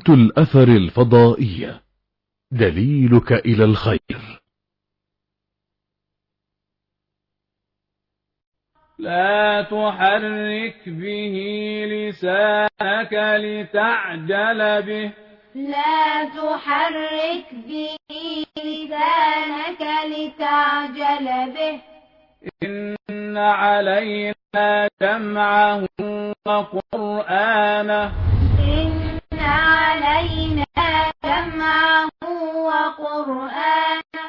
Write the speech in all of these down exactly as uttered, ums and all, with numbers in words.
قناة الأثر الفضائية، دليلك إلى الخير. لا تحرك به لسانك لتعجل به لا تحرك به لسانك لتعجل به إن علينا جمعه وقرآنه إن علينا جمعه وقرآنه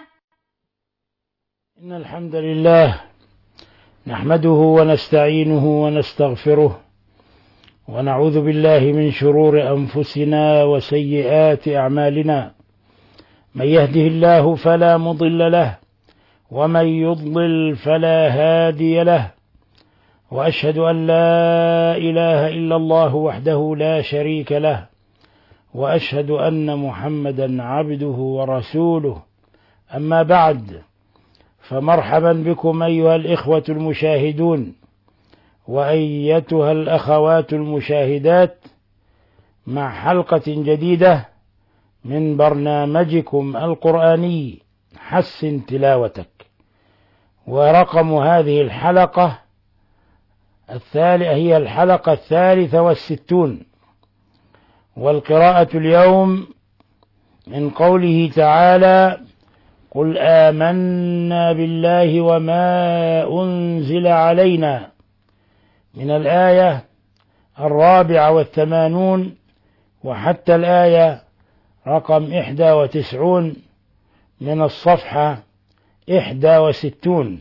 إن الحمد لله نحمده ونستعينه ونستغفره ونعوذ بالله من شرور أنفسنا وسيئات أعمالنا. من يهده الله فلا مضل له ومن يضلل فلا هادي له، وأشهد أن لا إله إلا الله وحده لا شريك له، وأشهد أن محمدا عبده ورسوله. أما بعد، فمرحبا بكم أيها الإخوة المشاهدون وأيتها الأخوات المشاهدات مع حلقة جديدة من برنامجكم القرآني حسن تلاوتك. ورقم هذه الحلقة الثالثة هي الحلقة الثالثة والستون، والقراءة اليوم من قوله تعالى: قل آمنا بالله وما أنزل علينا، من الآية الرابعة والثمانون وحتى الآية رقم إحدى وتسعون من الصفحة إحدى وستون.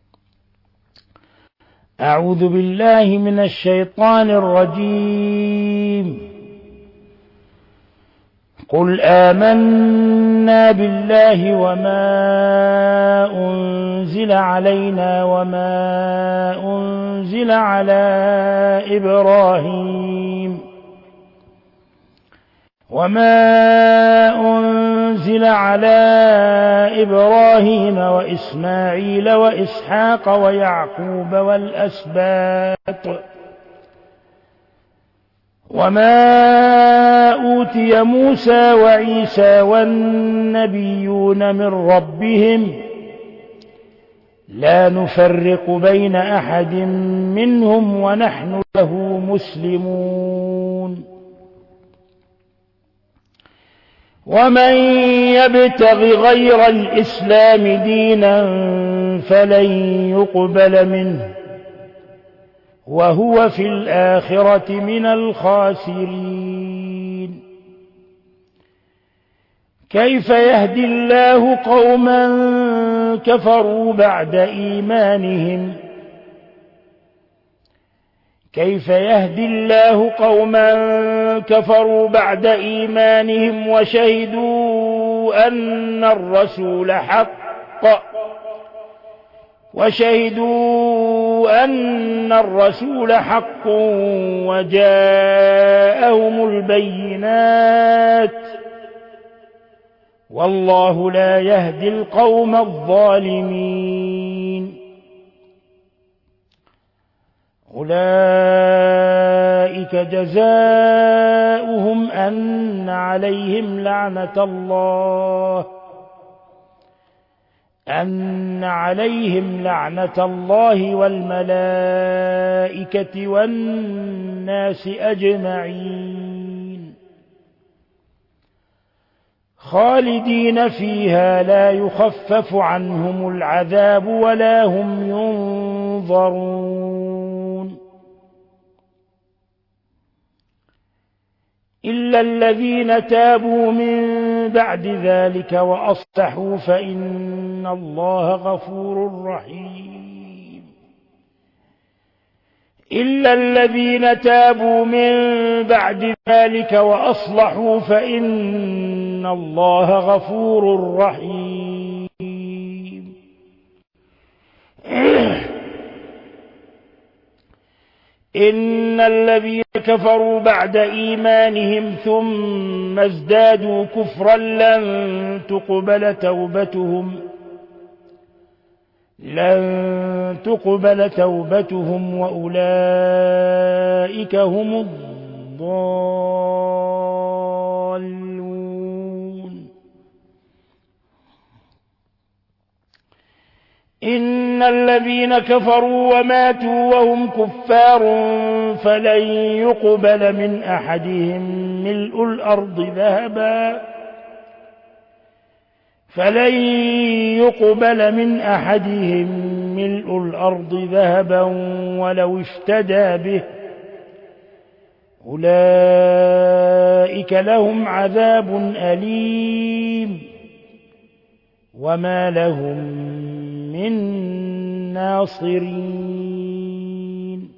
أعوذ بالله من الشيطان الرجيم. قل آمنا بالله وما أنزل علينا وما أنزل على إبراهيم وما أنزل على إبراهيم وإسماعيل وإسحاق ويعقوب والأسباط وما أوتي موسى وعيسى والنبيون من ربهم لا نفرق بين أحد منهم ونحن له مسلمون. ومن يبتغ غير الإسلام دينا فلن يقبل منه وهو في الآخرة من الخاسرين. كيف يهدي الله قوما كفروا بعد إيمانهم كيف يهدي الله قوما كفروا بعد إيمانهم وشهدوا أن الرسول حق وشهدوا أن الرسول حق وجاءهم البينات والله لا يهدي القوم الظالمين. أولئك جزاؤهم أن عليهم لعنة الله أن عليهم لعنة الله والملائكة والناس أجمعين خالدين فيها لا يخفف عنهم العذاب ولا هم ينظرون إلا الذين تابوا من بعد ذلك وأصلحوا فإن الله غفور رحيم إلا الذين تابوا من بعد ذلك وأصلحوا فإن الله غفور رحيم. إن الذين كفروا بعد إيمانهم ثم ازدادوا كفرا لن تقبل توبتهم لن تقبل توبتهم وأولئك هم الضالون الضالون. إن الذين كفروا وماتوا وهم كفار فلن يقبل من أحدهم ملء الأرض ذهبا فلن يقبل من أحدهم ملء الأرض ذهبا ولو افتدى به أولئك لهم عذاب أليم وما لهم من ناصرين.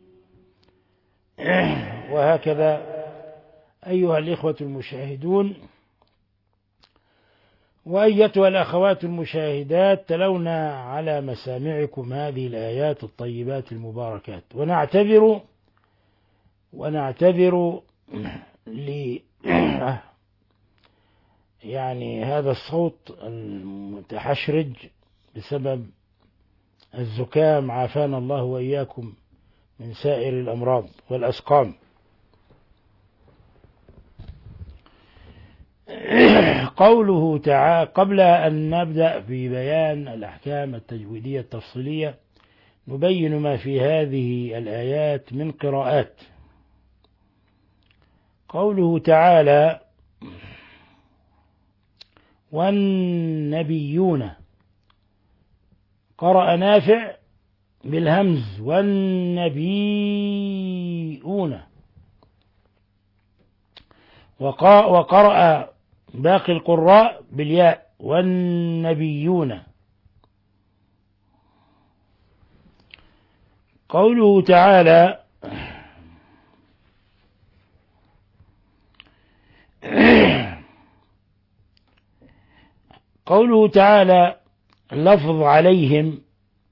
وهكذا أيها الإخوة المشاهدون وأيتها الأخوات المشاهدات تلونا على مسامعكم هذه الآيات الطيبات المباركات، ونعتذر ونعتذر ل يعني هذا الصوت المتحشرج بسبب الزكام، عافانا الله وإياكم من سائر الأمراض والأسقام. قوله تعالى قبل أن نبدأ في بيان الأحكام التجويدية التفصيلية نبين ما في هذه الآيات من قراءات. قوله تعالى والنبيون، قرأ نافع بالهمز والنبيون، وقرأ باقي القراء بالياء والنبيون. قوله تعالى قوله تعالى لفظ عليهم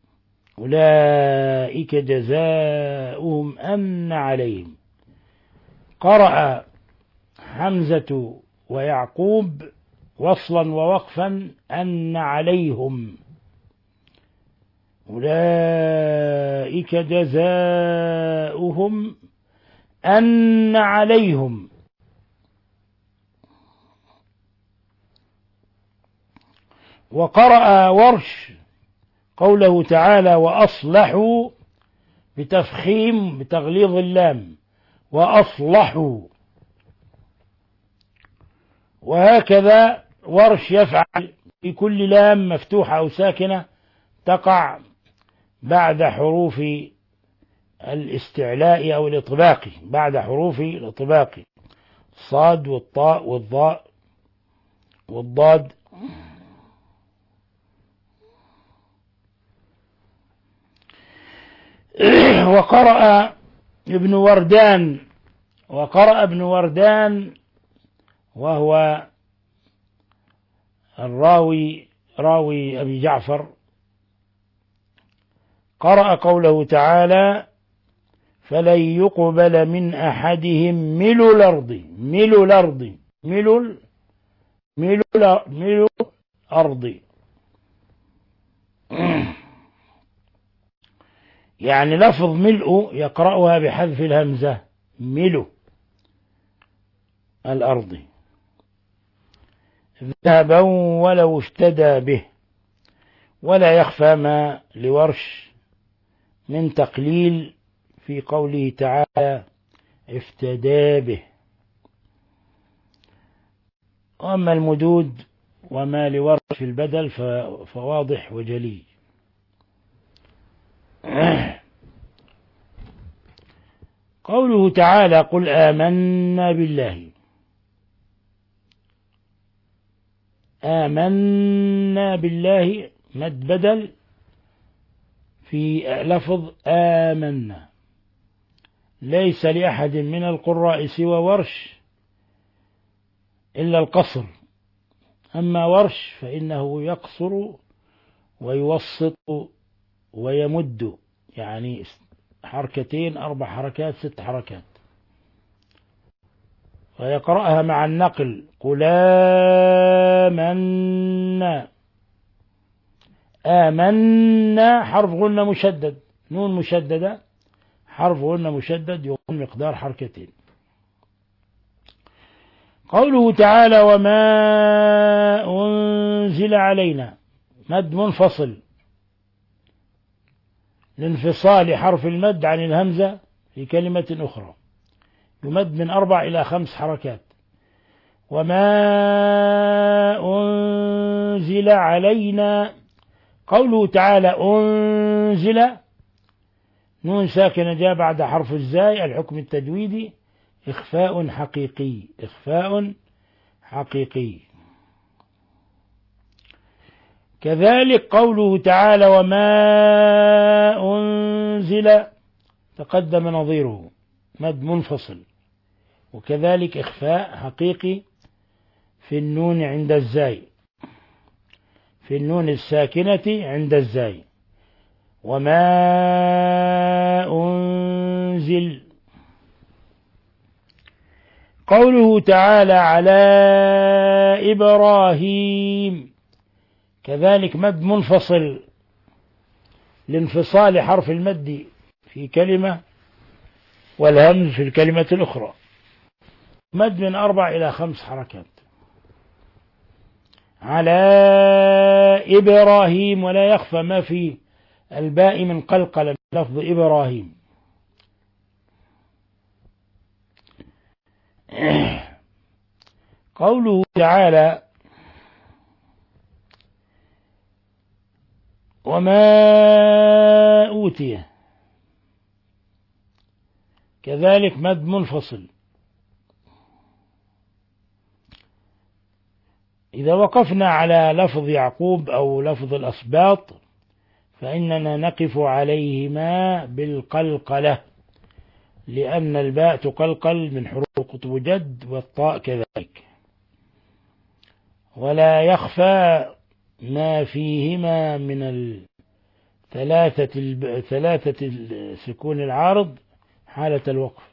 أولئك جزاؤهم أن عليهم، قرأ حمزة ويعقوب وصلا ووقفا أن عليهم أولئك جزاؤهم أن عليهم. وقرأ ورش قوله تعالى وأصلحوا بتفخيم بتغليظ اللام وأصلحوا، وهكذا ورش يفعل في كل لام مفتوحة أو ساكنة تقع بعد حروف الاستعلاء أو الإطباق، بعد حروف الإطباق الصاد والطاء والضاء والضاد. وقرأ ابن وردان وقرأ ابن وردان وهو الراوي راوي أبي جعفر، قرأ قوله تعالى فلن يقبل من أحدهم ملء الأرض ملء الأرض ملء ملء ملء الأرض، يعني لفظ ملء يقرأها بحذف الهمزة ملء الأرض ذهبا ولو اشتدى به. ولا يخفى ما لورش من تقليل في قوله تعالى افتدى به. وأما المدود وما لورش في البدل فواضح وجلي. قوله تعالى قل آمنا بالله، آمنا بالله مد بدل في لفظ آمنا، ليس لأحد من القراء سوى ورش إلا القصر، أما ورش فإنه يقصر ويوسط ويمد، يعني حركتين أربع حركات ست حركات، ويقرأها مع النقل قل آمنا. آمنا حرف غنة مشدد، نون مشددة حرف غنة مشدد يكون مقدار حركتين. قوله تعالى وما أنزل علينا، مد منفصل لانفصال حرف المد عن الهمزة في كلمة أخرى، يمد من أربع إلى خمس حركات. وما أنزل علينا، قوله تعالى أنزل، نون ساكنة جاء بعد حرف الزاي، الحكم التجويدي إخفاء حقيقي، إخفاء حقيقي. كذلك قوله تعالى وما أنزل، تقدم نظيره مد منفصل، وكذلك إخفاء حقيقي في النون عند الزاي، في النون الساكنة عند الزاي. وما أنزل. قوله تعالى على إبراهيم، كذلك مد منفصل لانفصال حرف المد في كلمة والهمز في الكلمة الأخرى، مد من أربع إلى خمس حركات. على إبراهيم، ولا يخفى ما في الباء من قلقلة لفظ إبراهيم. قوله تعالى وما أوتي، كذلك مد منفصل. إذا وقفنا على لفظ يعقوب أو لفظ الأسباط فإننا نقف عليهما بالقلقلة، لأن الباء تقلقل من حروف قطب جد، والطاء كذلك. ولا يخفى ما فيهما من الثلاثة ثلاثة السكون العارض حالة الوقف.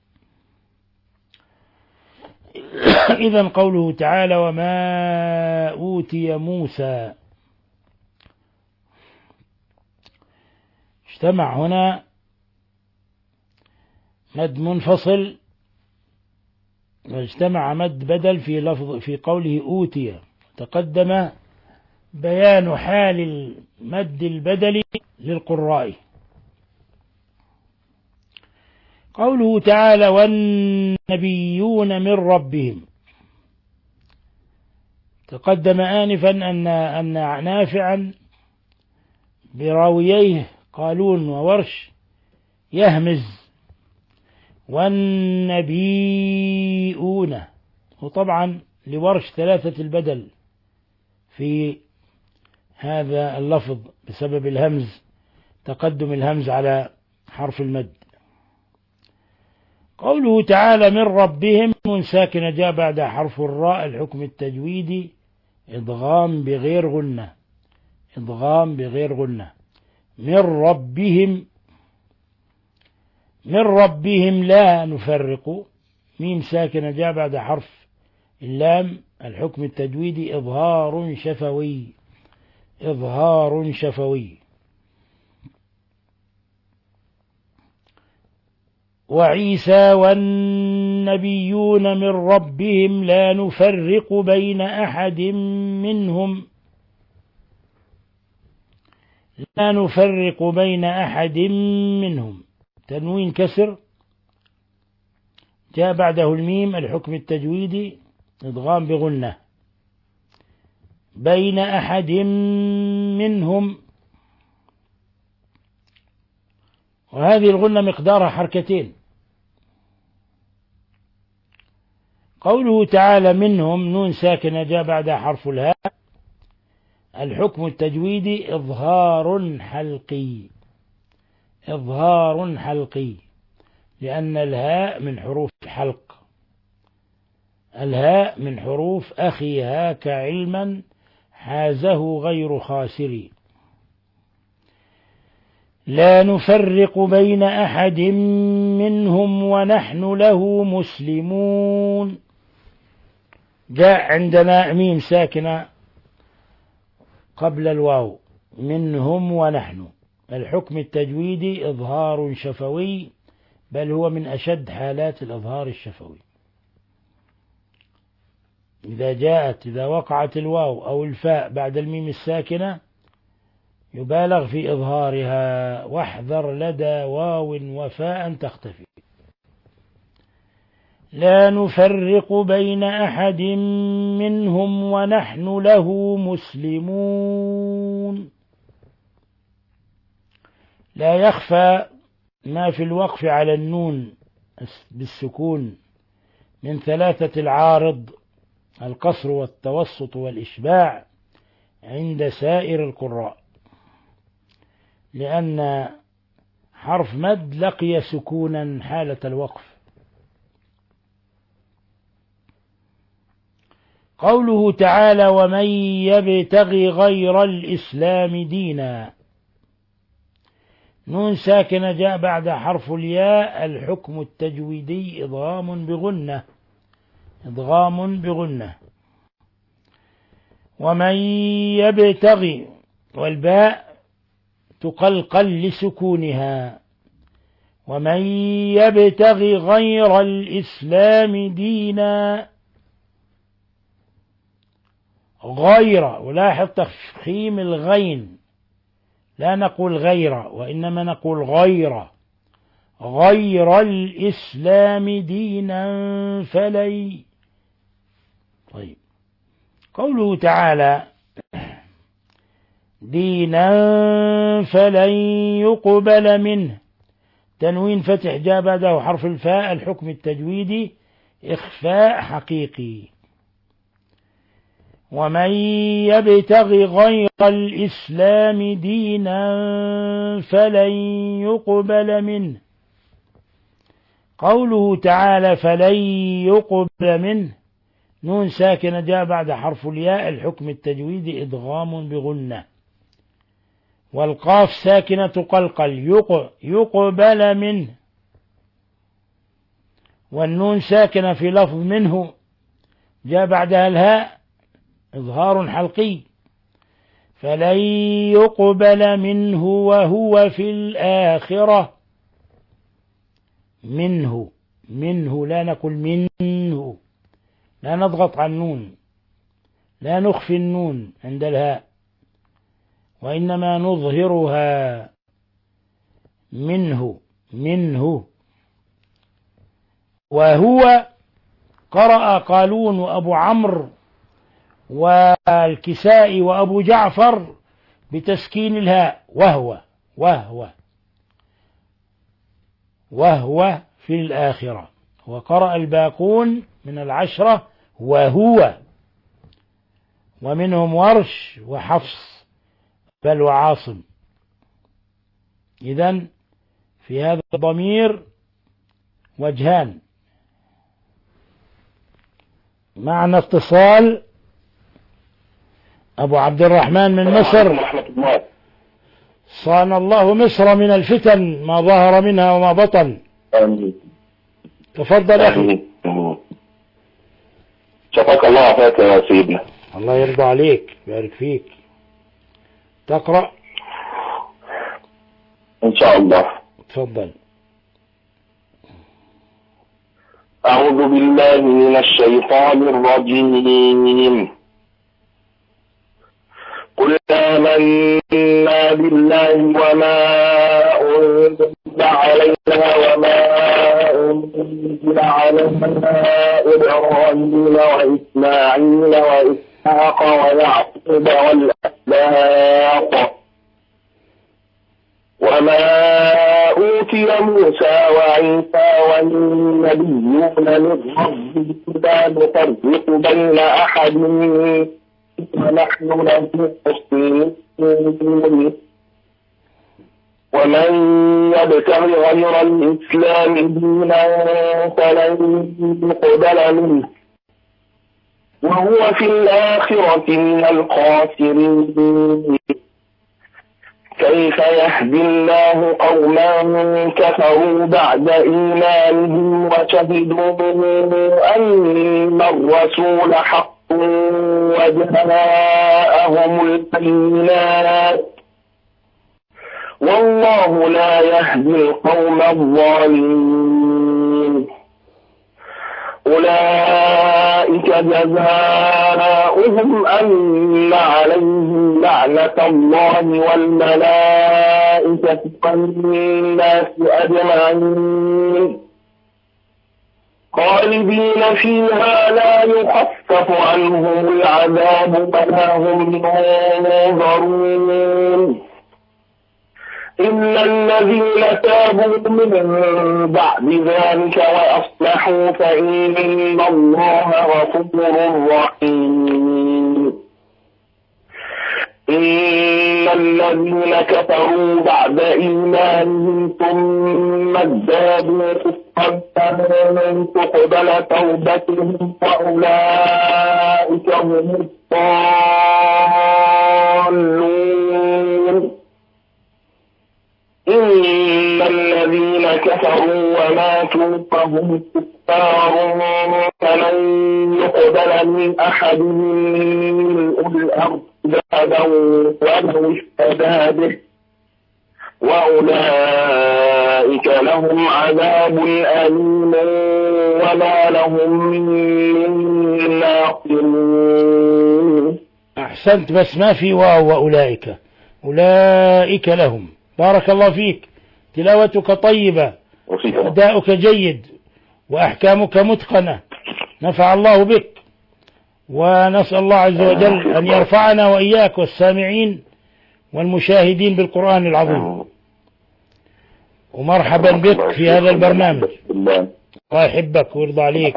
إذن قوله تعالى وما أوتي موسى، اجتمع هنا مد منفصل، واجتمع مد بدل في لفظ في قوله أوتي. تقدم بيان حال المد البدل للقراء. قوله تعالى والنبيون من ربهم، تقدم آنفا أن أن نافعا براوييه قالون وورش يهمز والنبيون، وطبعا لورش ثلاثة البدل في هذا اللفظ بسبب الهمز، تقدم الهمز على حرف المد. قوله تعالى من ربهم، نون ساكنة جاء بعد حرف الراء، الحكم التجويدي إدغام بغير غنة، إدغام بغير غنة. من ربهم، من ربهم لا نفرق، ميم ساكنة جاء بعد حرف اللام، الحكم التجويدي إظهار شفوي، إظهار شفوي. وعيسى والنبيون من ربهم لا نفرق بين أحد منهم، لا نفرق بين أحد منهم، تنوين كسر جاء بعده الميم، الحكم التجويدي إدغام بغنة. بين أحد منهم، وهذه الغنة مقدارها حركتين. قوله تعالى منهم، نون ساكنة جاء بعدها حرف الهاء، الحكم التجويدي إظهار حلقي، إظهار حلقي، لأن الهاء من حروف حلق، الهاء من حروف أخي هاك علما حازه غير خاسر. لا نفرق بين أحد منهم ونحن له مسلمون، جاء عندنا ميم ساكنة قبل الواو، منهم ونحن، الحكم التجويدي إظهار شفوي، بل هو من أشد حالات الإظهار الشفوي. إذا جاءت إذا وقعت الواو أو الفاء بعد الميم الساكنة يبالغ في إظهارها، واحذر لدى واو وفاء تختفي. لا نفرق بين أحد منهم ونحن له مسلمون. لا يخفى ما في الوقف على النون بالسكون من ثلاثة العارض: القصر والتوسط والإشباع عند سائر القراء، لأن حرف مد لقي سكونا حالة الوقف. قوله تعالى: ومن يبتغي غير الإسلام دينا، نون ساكنة جاء بعد حرف الياء، الحكم التجويدي إضغام بغنة، إضغام بغنة. ومن يبتغي، والباء تقلقل لسكونها، ومن يبتغي غير الإسلام دينا، غير، ولاحظ تفخيم الغين، لا نقول غير وإنما نقول غير، غير الإسلام دينا فلي. طيب، قوله تعالى: دينا فلن يقبل منه، تنوين فتح جاء بعده حرف الفاء، الحكم التجويدي إخفاء حقيقي. ومن يبتغي غير الإسلام دينا فلن يقبل منه. قوله تعالى: فلن يقبل منه، نون ساكنة جاء بعد حرف الياء، الحكم التجويدي إدغام بغنة، والقاف ساكنة تقلقل، يقبل منه، والنون ساكنة في لفظ منه جاء بعدها الهاء، إظهار حلقي، فلن يقبل منه وهو في الآخرة. منه، منه، لا نقول منه، لا نضغط على النون، لا نخفي النون عند الهاء، وإنما نظهرها. منه، منه. وهو قرأ قالون وأبو عمرو والكسائي وأبو جعفر بتسكين الهاء، وهو، وهو، وهو في الآخرة. وقرأ الباقون من العشرة وهو، ومنهم ورش وحفص بل وعاصم. إذن في هذا الضمير وجهان: معنى اتصال أبو عبد الرحمن من مصر: صان الله مصر من الفتن ما ظهر منها وما بطن. آمين. تفضل أخي. شفاك الله عافاك يا سيدنا. الله يرضى عليك، بارك فيك. تقرأ إن شاء الله. تفضل. أعوذ بالله من الشيطان الرجيم. قل آمنا بالله وما أنزل علينا وما أنزل على إبراهيم وإسماعيل وإسحاق ويعقوب والأسباط وما أوتي موسى وعيسى والنبيون من ربهم لا نفرق بين أحد ونحن له مسلمون. ومن يبتغي غير الإسلام دينا فلن يقبل منه وهو في الآخرة من الخاسرين. كيف يهدي الله قوما كفروا بعد إيمانهم وشهدوا أن الرسول حق وجاءهم البينات والله لا يهدي القوم الظالمين. أولئك جزاؤهم أن عليهم لعنة الله والملائكة والناس أجمعين خالدين فيها لا يخفف عنهم العذاب ولا هم ينظرون إلا الذين تابوا من بعد ذلك وأصلحوا فإن الله غفور رحيم إن الذين كفروا بعد إيمانهم ثم ازدادوا كفرا فلن تقبل توبتهم وأولئك هم الضالون إن الذين كفروا وماتوا فهم كفار فلن يقبل من أحدهم ملء الأرض ذهبا ولو افتدى به وأولئك لهم عذاب أليم وما لهم من ناصرين. أحسنت، بس ما في واو وأولئك، أولئك لهم. بارك الله فيك، تلاوتك طيبة، أداؤك جيد، وأحكامك متقنة، نفع الله بك، ونسأل الله عز وجل أن يرفعنا وإياك والسامعين والمشاهدين بالقرآن العظيم. ومرحبا بك في هذا البرنامج، الله يحبك ويرضى عليك.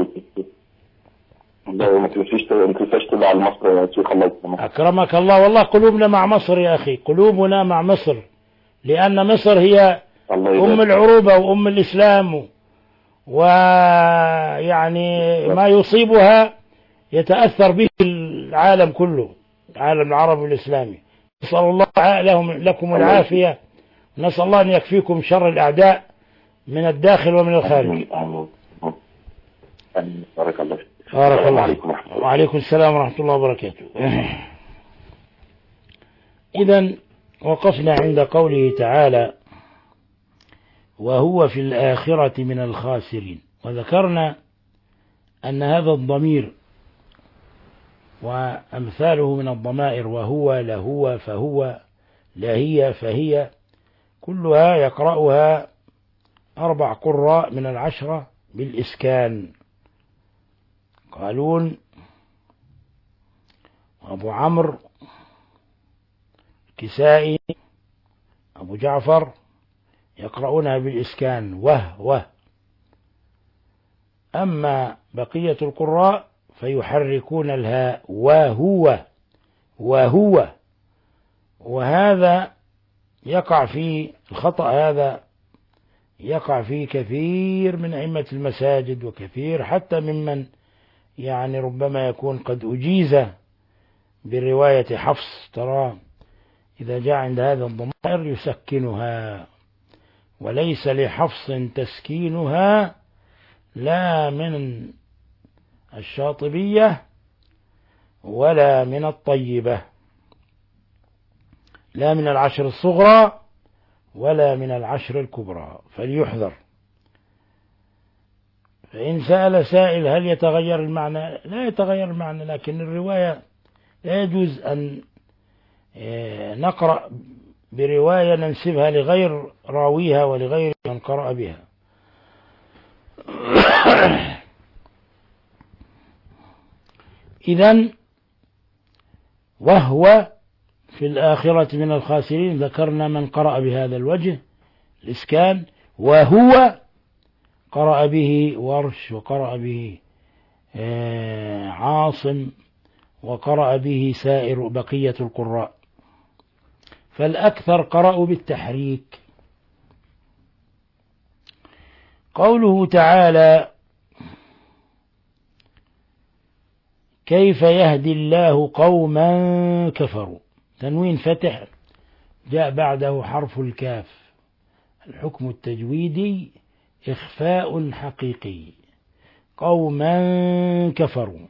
أكرمك الله. والله قلوبنا مع مصر يا أخي، قلوبنا مع مصر، لأن مصر هي أم العروبة وأم الإسلام، ويعني ما يصيبها يتأثر به العالم كله، العالم العربي والإسلامي. نسأل الله لهم لكم العافية، نسأل الله أن يكفيكم شر الأعداء من الداخل ومن الخارج. بارك الله فيك. بارك الله. وعليكم السلام ورحمة الله وبركاته. إذن وقفنا عند قوله تعالى وهو في الآخرة من الخاسرين، وذكرنا أن هذا الضمير وأمثاله من الضمائر، وهو لهو فهو لهي فهي، كلها يقرأها أربع قراء من العشرة بالإسكان، قالون وأبو عمرو كسائي أبو جعفر يقرؤونها بالإسكان وه وه. أما بقية القراء فيحركون الهاء وهو وهو، وهذا يقع في الخطأ، هذا يقع في كثير من أئمة المساجد، وكثير حتى ممن يعني ربما يكون قد أجيز برواية حفص، ترى إذا جاء عند هذا الضمائر يسكنها، وليس لحفص تسكينها لا من الشاطبية ولا من الطيبة، لا من العشر الصغرى ولا من العشر الكبرى، فليحذر. فإن سأل سائل هل يتغير المعنى؟ لا يتغير المعنى، لكن الرواية لا يجوز أن نقرأ برواية ننسبها لغير راويها ولغير من قرأ بها. إذن وهو في الآخرة من الخاسرين، ذكرنا من قرأ بهذا الوجه الإسكان، وهو قرأ به ورش، وقرأ به عاصم، وقرأ به سائر بقية القراء، فالأكثر قرأوا بالتحريك. قوله تعالى كيف يهدي الله قوما كفروا، تنوين فتح جاء بعده حرف الكاف، الحكم التجويدي إخفاء حقيقي، قوما كفروا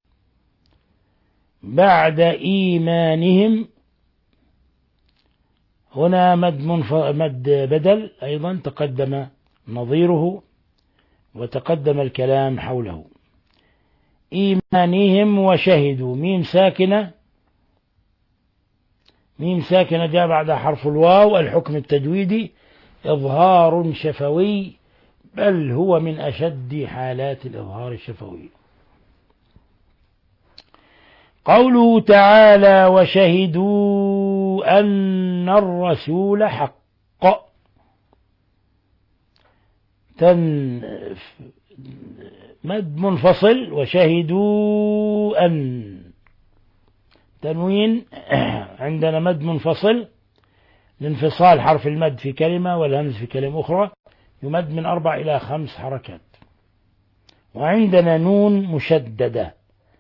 بعد إيمانهم، هنا مد, منف... مد بدل أيضا تقدم نظيره، وتقدم الكلام حوله. إيمانهم وشهدوا، ميم ساكنة، ميم ساكنة جاء بعد حرف الواو، الحكم التجويدي إظهار شفوي، بل هو من أشد حالات الإظهار الشفوي. قوله تعالى وشهدوا أن الرسول حق، تن مد منفصل، وشهدوا أن تنوين عندنا مد منفصل لانفصال حرف المد في كلمة والهمز في كلمة أخرى، يمد من أربع إلى خمس حركات. وعندنا نون مشددة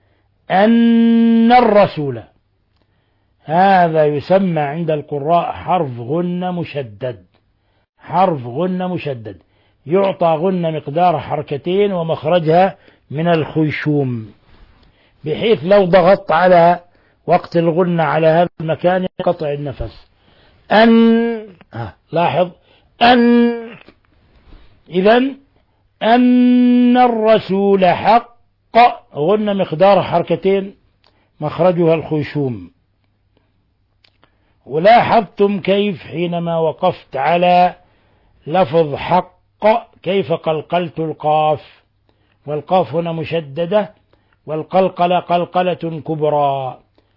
أن الرسول، هذا يسمى عند القراء حرف غنة مشدد، حرف غنة مشدد يعطى غنة مقدار حركتين ومخرجها من الخيشوم، بحيث لو ضغطت على وقت الغنة على هذا المكان ينقطع النفس. أن آه لاحظ أن، إذن أن الرسول حق، غنة مقدار حركتين مخرجها الخيشوم. ولاحظتم كيف حينما وقفت على لفظ حق كيف قلقلت القاف، والقاف هنا مشددة، والقلقلة قلقلة كبرى.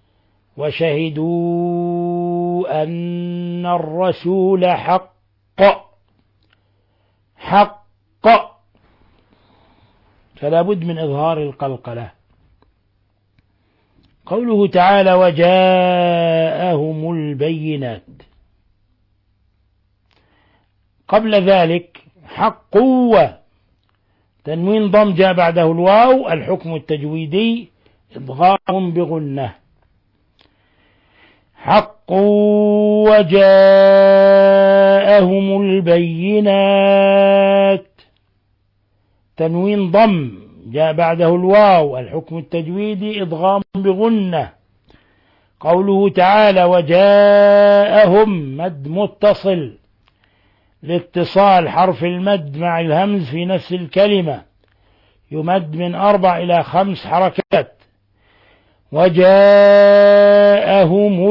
وشهدوا أن الرسول حق، حق، فلا بد من إظهار القلقلة. قوله تعالى وجاءهم البينات، قبل ذلك حق تنوين ضم جاء بعده الواو، الحكم التجويدي إضغام بغنة. حق وجاءهم البينات، تنوين ضم جاء بعده الواو، الحكم التجويدي إضغام بغنة. قوله تعالى وجاءهم مد متصل لاتصال حرف المد مع الهمز في نفس الكلمة، يمد من أربع إلى خمس حركات. وجاءهم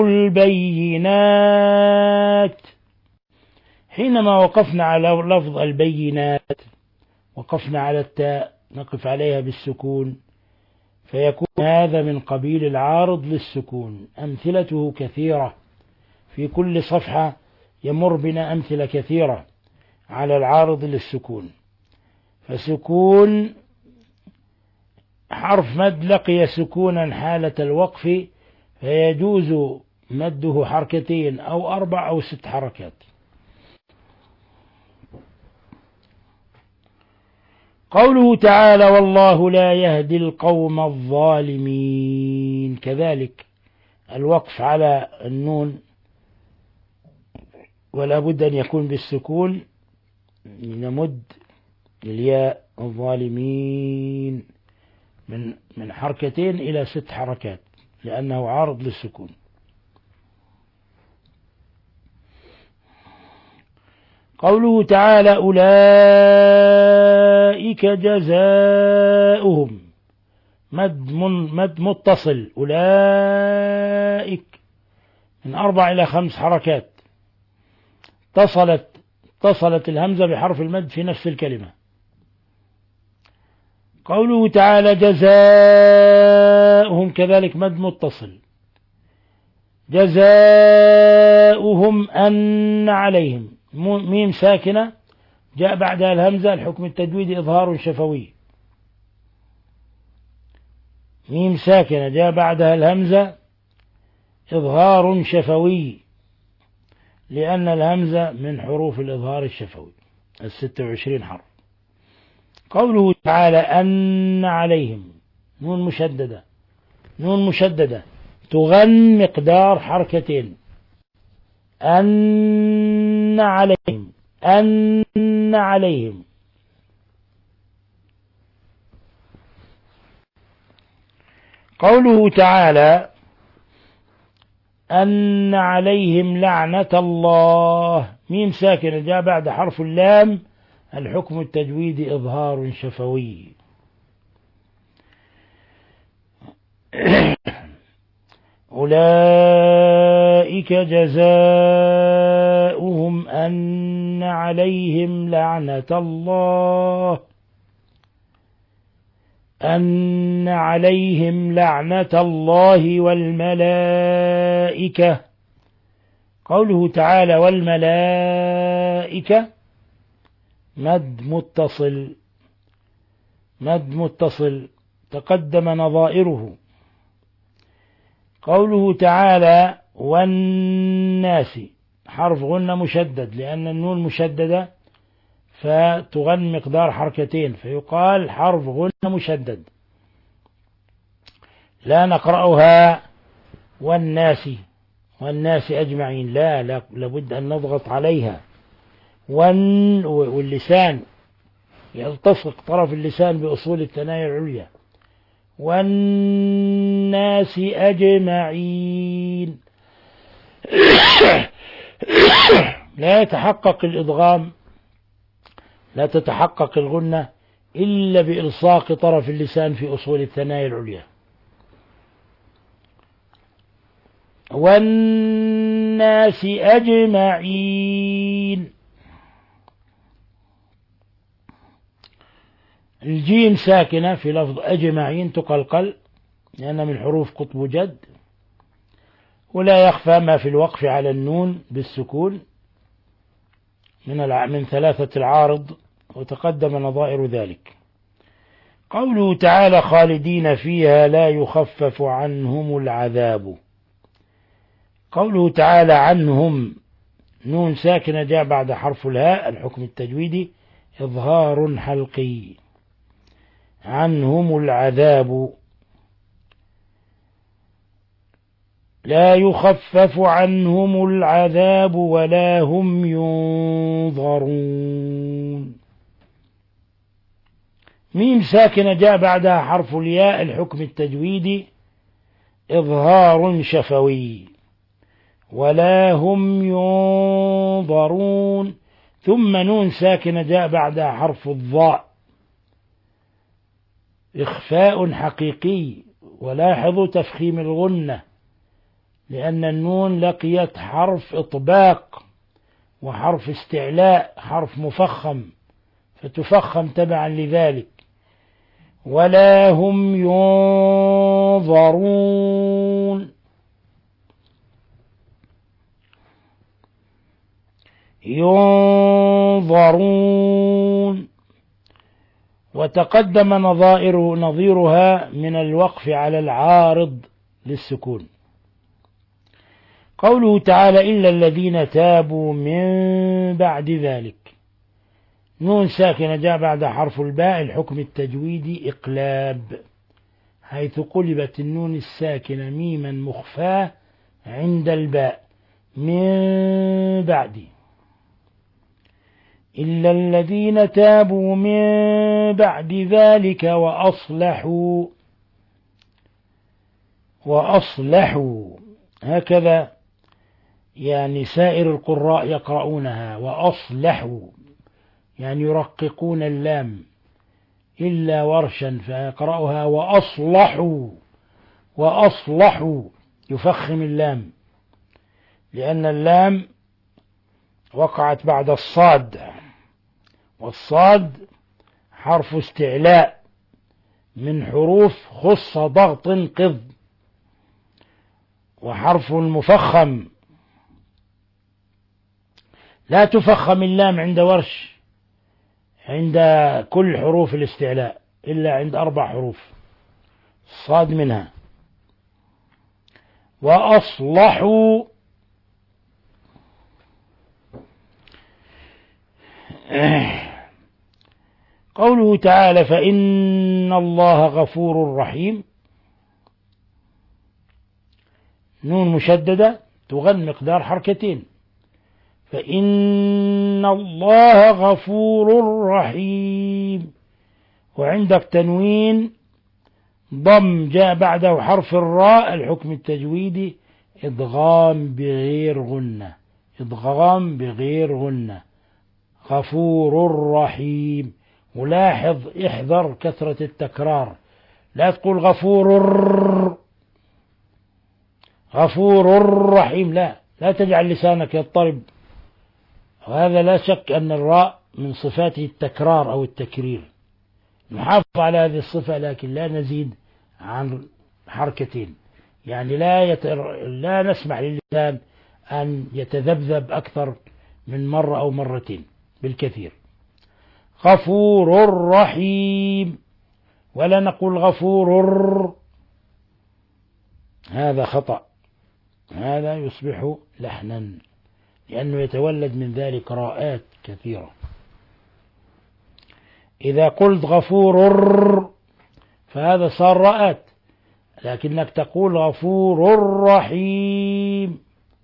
البينات، حينما وقفنا على لفظ البينات وقفنا على التاء نقف عليها بالسكون، فيكون هذا من قبيل العارض للسكون. أمثلته كثيرة، في كل صفحة يمر بنا أمثلة كثيرة على العارض للسكون. فسكون حرف مد لقي سكونا حالة الوقف، فيجوز مده حركتين أو أربع أو ست حركات. قوله تعالى والله لا يهدي القوم الظالمين، كذلك الوقف على النون ولا بد أن يكون بالسكون، نمد الياء الظالمين من من حركتين إلى ست حركات لأنه عارض للسكون. قوله تعالى أولئك جزاؤهم، مد, مد متصل، أولئك من أربع إلى خمس حركات، اتصلت اتصلت الهمزة بحرف المد في نفس الكلمة. قوله تعالى جزاؤهم كذلك مد متصل، جزاؤهم أن عليهم، ميم ساكنة جاء بعدها الهمزة، الحكم التجويدي إظهار شفوي. ميم ساكنة جاء بعدها الهمزة إظهار شفوي، لأن الهمزة من حروف الإظهار الشفوي الستة وعشرين حرف. قوله تعالى أن عليهم، نون مشددة، نون مشددة تغن مقدار حركتين. أن عليهم، أن عليهم. قوله تعالى أن عليهم لعنة الله، ميم ساكنة جاء بعد حرف اللام، الحكم التجويدي إظهار شفوي. أولئك جزاؤهم أن عليهم لعنة الله أن عليهم لعنة الله والملائكة. قوله تعالى والملائكة مد متصل مد متصل تقدم نظائره. قوله تعالى والناس حرف غنة مشدد لأن النون مشددة فتغن مقدار حركتين فيقال حرف غنة مشدد. لا نقرأها والناس والناس أجمعين، لا لابد أن نضغط عليها. وان واللسان يلتصق طرف اللسان بأصول الثنايا العليا. والناس أجمعين. لا يتحقق الإدغام لا تتحقق الغنة إلا بإلصاق طرف اللسان في أصول الثنايا العليا. والناس أجمعين. الجيم ساكنة في لفظ أجمعين تقلقل لأنها من حروف قطب جد، ولا يخفى ما في الوقف على النون بالسكون من من ثلاثة العارض وتقدم نظائر ذلك. قوله تعالى خالدين فيها لا يخفف عنهم العذاب. قوله تعالى عنهم نون ساكنة جاء بعد حرف الهاء الحكم التجويدي إظهار حلقي. عنهم العذاب لا يخفف عنهم العذاب ولا هم ينظرون. ميم ساكنة جاء بعدها حرف الياء الحكم التجويدي إظهار شفوي ولا هم ينظرون. ثم نون ساكنة جاء بعدها حرف الضاء إخفاء حقيقي. ولاحظوا تفخيم الغنة لأن النون لقيت حرف إطباق وحرف استعلاء حرف مفخم فتفخم تبعا لذلك. ولا هم ينظرون. ينظرون وتقدم نظائر نظيرها من الوقف على العارض للسكون. قوله تعالى إلا الذين تابوا من بعد ذلك نون ساكنة جاء بعد حرف الباء الحكم التجويدي إقلاب حيث قلبت النون الساكنة ميما مخفاة عند الباء من بعد. إلا الذين تابوا من بعد ذلك وأصلحوا وأصلحوا هكذا يعني سائر القراء يقرؤونها وأصلحوا يعني يرققون اللام إلا ورشا فيقرأها وأصلحوا وأصلحوا يفخم اللام لأن اللام وقعت بعد الصاد والصاد حرف استعلاء من حروف خص ضغط قض وحرف مفخم. لا تفخم اللام عند ورش عند كل حروف الاستعلاء إلا عند أربع حروف الصاد منها. وأصلحوا قوله تعالى فإن الله غفور رحيم نون مشددة تغن مقدار حركتين فإن الله غفور رحيم. وعندك تنوين ضم جاء بعده حرف الراء الحكم التجويدي إدغام بغير غنة إدغام بغير غنة غفور رحيم. ولاحظ احذر كثرة التكرار، لا تقول غفور غفور رحيم، لا لا تجعل لسانك يضطرب. وهذا لا شك أن الراء من صفاته التكرار أو التكرير. نحافظ على هذه الصفة لكن لا نزيد عن حركتين، يعني لا يتر... لا نسمح للسان أن يتذبذب أكثر من مرة أو مرتين بالكثير. غفور رحيم، ولا نقول غفور، هذا خطأ، هذا يصبح لحنا لأنه يتولد من ذلك راءات كثيرة. إذا قلت غفور فهذا صار راءات، لكنك تقول غفور رحيم،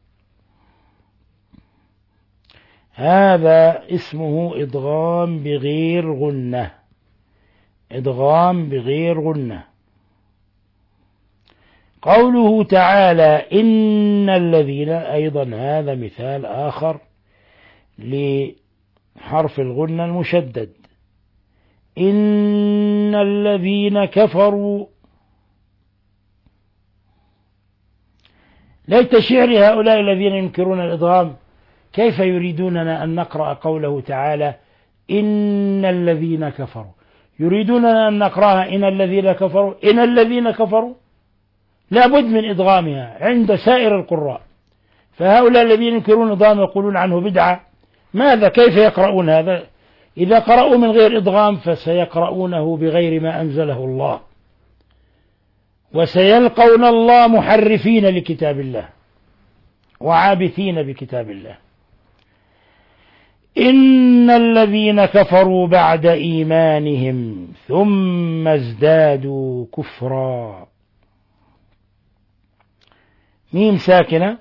هذا اسمه إدغام بغير غنة، إدغام بغير غنة. قوله تعالى إن الذين، أيضا هذا مثال آخر لحرف الغنة المشدد. إن الذين كفروا، ليت شعر هؤلاء الذين ينكرون الإدغام كيف يريدوننا أن نقرأ قوله تعالى إن الذين كفروا، يريدوننا أن نقرأها إن الذين كفروا، إن الذين كفروا، لا بد من إدغامها عند سائر القراء. فهؤلاء الذين ينكرون إدغام يقولون عنه بدعة، ماذا كيف يقرؤون هذا؟ إذا قرأوا من غير إدغام فسيقرؤونه بغير ما أنزله الله، وسيلقون الله محرفين لكتاب الله وعابثين بكتاب الله. إن الذين كفروا بعد إيمانهم ثم ازدادوا كفرا، ميم ساكنة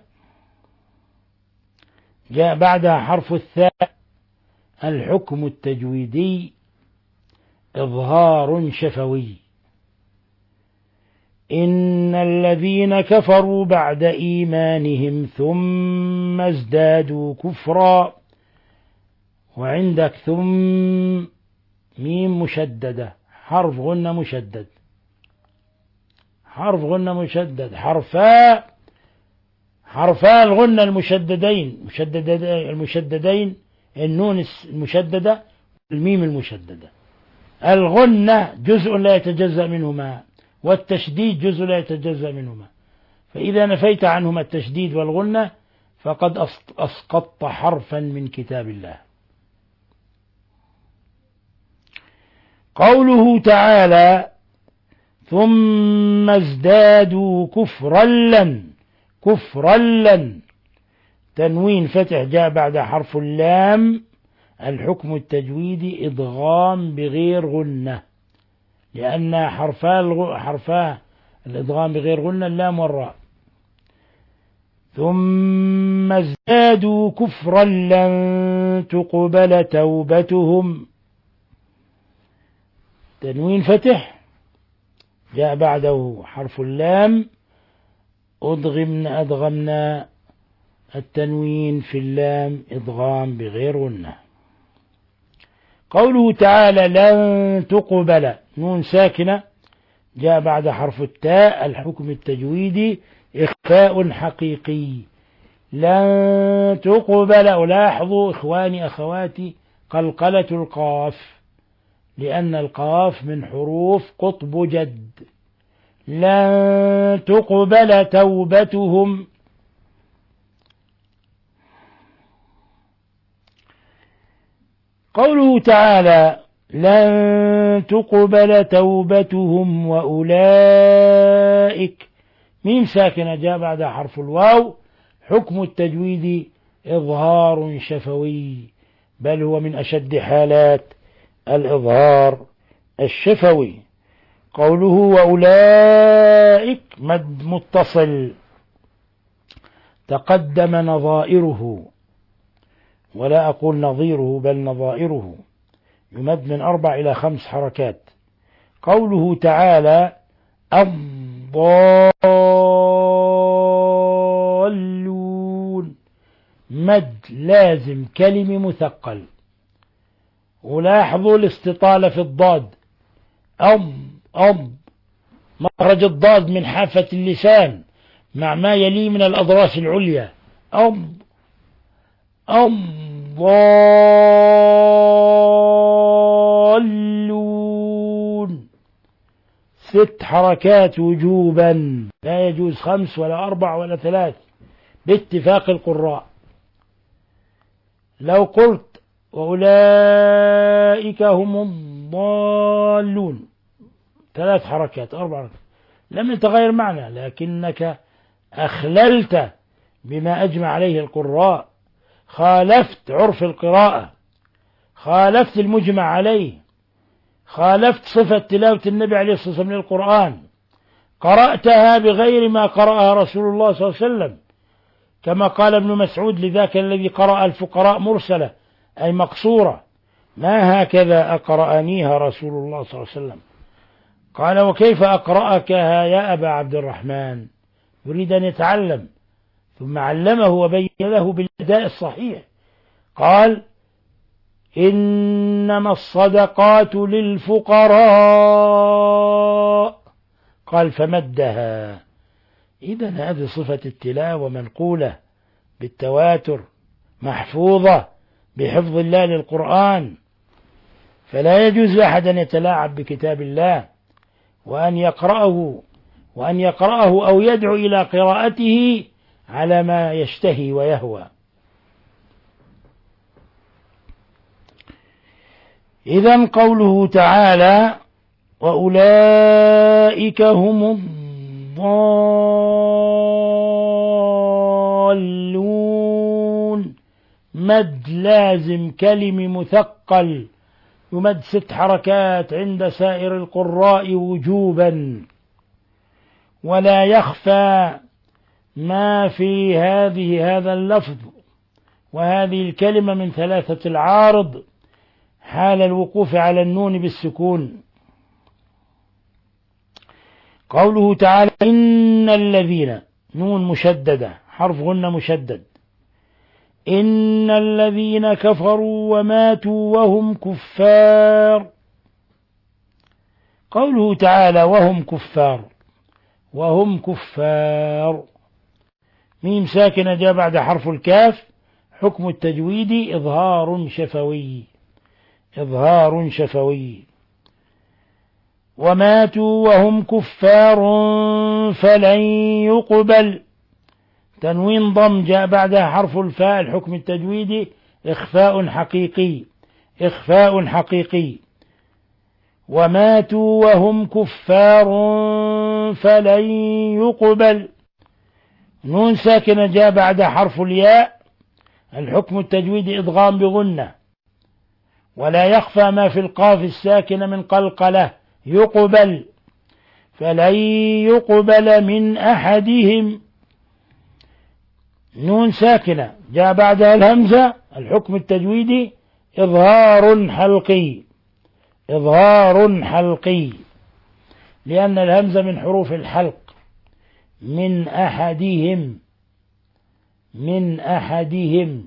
جاء بعدها حرف الثاء، الحكم التجويدي إظهار شفوي. إن الذين كفروا بعد إيمانهم ثم ازدادوا كفرا، وعندك ثم ميم مشددة، حرف غنة مشدد، حرف غنة مشدد، حرفا حرفا الغنة المشددين، مشددين المشددين، النون المشددة الميم المشددة. الغنة جزء لا يتجزأ منهما، والتشديد جزء لا يتجزأ منهما، فإذا نفيت عنهما التشديد والغنة فقد أسقطت حرفا من كتاب الله. قوله تعالى ثم ازدادوا كفرا لن، كفرا لن، تنوين فتح جاء بعد حرف اللام، الحكم التجويدي إدغام بغير غنة، لأن حرفا حرفا الإدغام بغير غنة اللام والراء. ثم ازدادوا كفرا لن تقبل توبتهم، تنوين فتح جاء بعده حرف اللام، أدغمنا أدغمنا التنوين في اللام إدغام بغير غنة. قوله تعالى لن تقبل، نون ساكنة جاء بعد حرف التاء، الحكم التجويدي إخفاء حقيقي. لن تقبل، ألاحظوا إخواني أخواتي قلقلة القاف، لأن القاف من حروف قطب جد. لن تقبل توبتهم، قوله تعالى لن تقبل توبتهم وأولئك، ميم ساكنة جاء بعد حرف الواو، حكم التجويد إظهار شفوي، بل هو من أشد حالات الإظهار الشفوي. قوله وأولئك مد متصل تقدم نظائره، ولا أقول نظيره بل نظائره، يمد من أربع إلى خمس حركات. قوله تعالى الضالون، مد لازم كلمة مثقل، ولاحظوا الاستطالة في الضاد، أض أض مخرج الضاد من حافة اللسان مع ما يلي من الأضراس العليا، أض الضالون، ست حركات وجوبا، لا يجوز خمس ولا أربع ولا ثلاث باتفاق القراء. لو قلت وأولئك هم الضالون ثلاث حركات أربع حركات لم يتغير معنى، لكنك أخللت بما أجمع عليه القراء، خالفت عرف القراءة، خالفت المجمع عليه، خالفت صفة تلاوة النبي عليه الصلاة والسلام للقرآن، قرأتها بغير ما قرأها رسول الله صلى الله عليه وسلم، كما قال ابن مسعود لذاك الذي قرأ الفقراء مرسلة أي مقصورة، ما هكذا أقرأنيها رسول الله صلى الله عليه وسلم. قال وكيف أقرأكها يا أبا عبد الرحمن؟ يريد أن يتعلم، ثم علمه وبين له بالأداء الصحيح. قال إنما الصدقات للفقراء، قال فمدها. إذن هذه صفة التلاوة منقولة بالتواتر، محفوظة بحفظ الله للقرآن، فلا يجوز لأحد أن يتلاعب بكتاب الله وأن يقرأه وأن يقرأه أو يدعو إلى قراءته على ما يشتهي ويهوى. إذن قوله تعالى وأولئك هم الضالون، مد لازم كلم مثقل يمد ست حركات عند سائر القراء وجوبا، ولا يخفى ما في هذه هذا اللفظ وهذه الكلمة من ثلاثة العارض حال الوقوف على النون بالسكون. قوله تعالى إن الذين، نون مشددة حرف غنة مشدد، إن الذين كفروا وماتوا وهم كفار. قوله تعالى وهم كفار، وهم كفار، ميم ساكنة جاء بعد حرف الكاف، حكم التجويد إظهار شفوي، إظهار شفوي. وماتوا وهم كفار فلن يقبل، تنوين ضم جاء بعدها حرف الفاء، الحكم التجويدي إخفاء حقيقي، إخفاء حقيقي. وماتوا وهم كفار فلن يقبل، نون ساكنة جاء بعدها حرف الياء، الحكم التجويدي إدغام بغنة، ولا يخفى ما في القاف الساكنة من قلقلة، يقبل، فلن يقبل من أحدهم، نون ساكنة جاء بعدها الهمزة، الحكم التجويدي إظهار حلقي، إظهار حلقي، لأن الهمزة من حروف الحلق، من أحدهم، من أحدهم.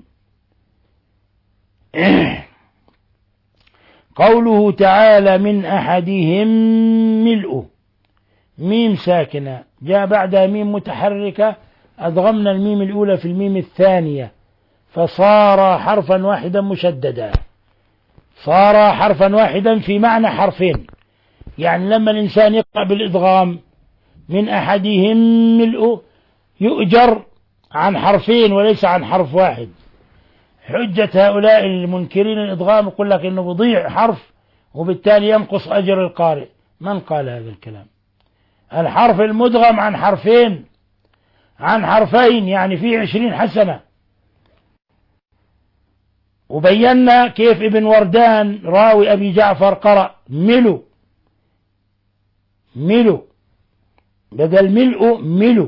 قوله تعالى من أحدهم ملء، ميم ساكنة جاء بعدها ميم متحركة، أدغمنا الميم الأولى في الميم الثانية فصار حرفا واحدا مشددا، صار حرفا واحدا في معنى حرفين، يعني لما الإنسان يقرأ بالإدغام من أحدهم ملء يؤجر عن حرفين وليس عن حرف واحد. حجة هؤلاء المنكرين الإدغام يقول لك إنه بضيع حرف وبالتالي ينقص أجر القارئ، من قال هذا الكلام؟ الحرف المدغم عن حرفين، عن حرفين يعني فيه عشرين حسنة. وبينا كيف ابن وردان راوي أبي جعفر قرأ ملو، ملو بدل ملء ملو.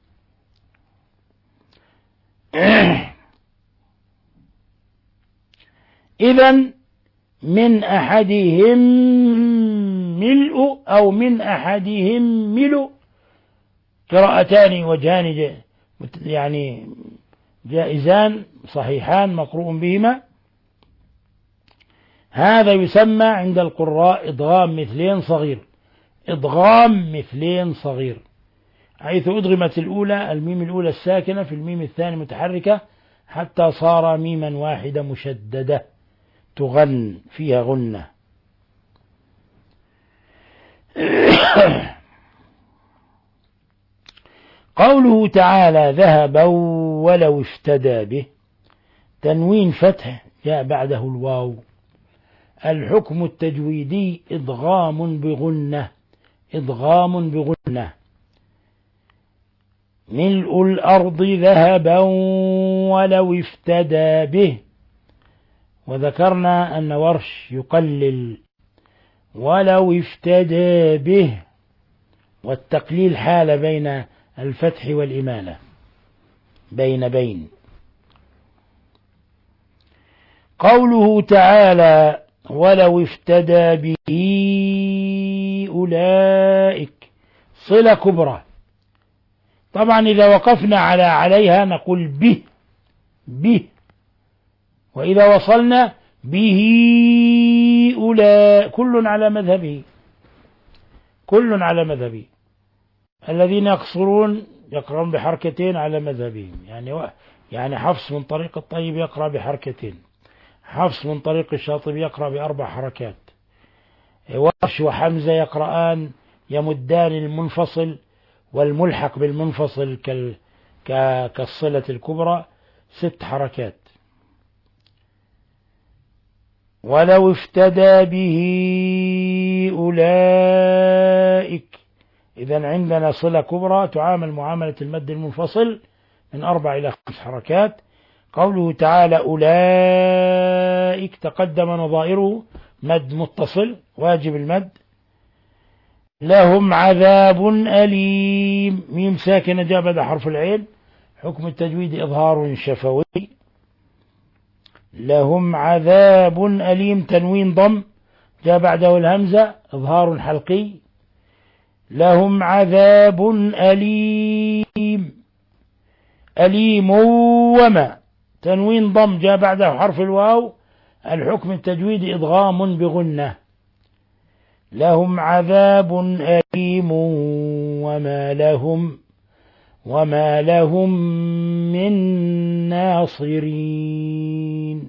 إذن من أحدهم ملء أو من أحدهم ملء قراءتان وجهان يعني جائزان صحيحان مقروء بهما. هذا يسمى عند القراء إدغام مثلين صغير، إدغام مثلين صغير، حيث أدغمت الأولى الميم الأولى الساكنة في الميم الثاني متحركة حتى صار ميما واحدة مشددة تغن فيها غنة. قوله تعالى ذهبا ولو افتدى به، تنوين فتح جاء بعده الواو. الحكم التجويدي إدغام بغنة، إدغام بغنة. ملء الأرض ذهبا ولو افتدى به، وذكرنا أن ورش يقلل ولو افتدى به، والتقليل حال بين الفتح والإمالة، بين بين. قوله تعالى ولو افتدى به أولئك، صلة كبرى. طبعا إذا وقفنا على عليها نقول به به، وإذا وصلنا به أولئك، كل على مذهبه، كل على مذهبه. الذين يقصرون يقرأون بحركتين على مذهبهم، يعني يعني حفص من طريق الطيب يقرأ بحركتين، حفص من طريق الشاطبي يقرأ بأربع حركات، ورش وحمزة يقرآن يمدان المنفصل والملحق بالمنفصل كالصلة الكبرى ست حركات. ولو افتدى به أولئك، إذن عندنا صلة كبرى تعامل معاملة المد المنفصل من أربع إلى خمس حركات. قوله تعالى أولئك تقدم نظائره مد متصل واجب المد. لهم عذاب أليم، ميم ساكنة جاء بعد حرف العين، حكم التجويد إظهار شفوي. لهم عذاب أليم تنوين ضم جاء بعده الهمزة إظهار حلقي. لهم عذاب أليم، أليم وما تنوين ضم جاء بعده حرف الواو، الحكم التجويد إدغام بغنة. لهم عذاب أليم وما لهم وما لهم من ناصرين.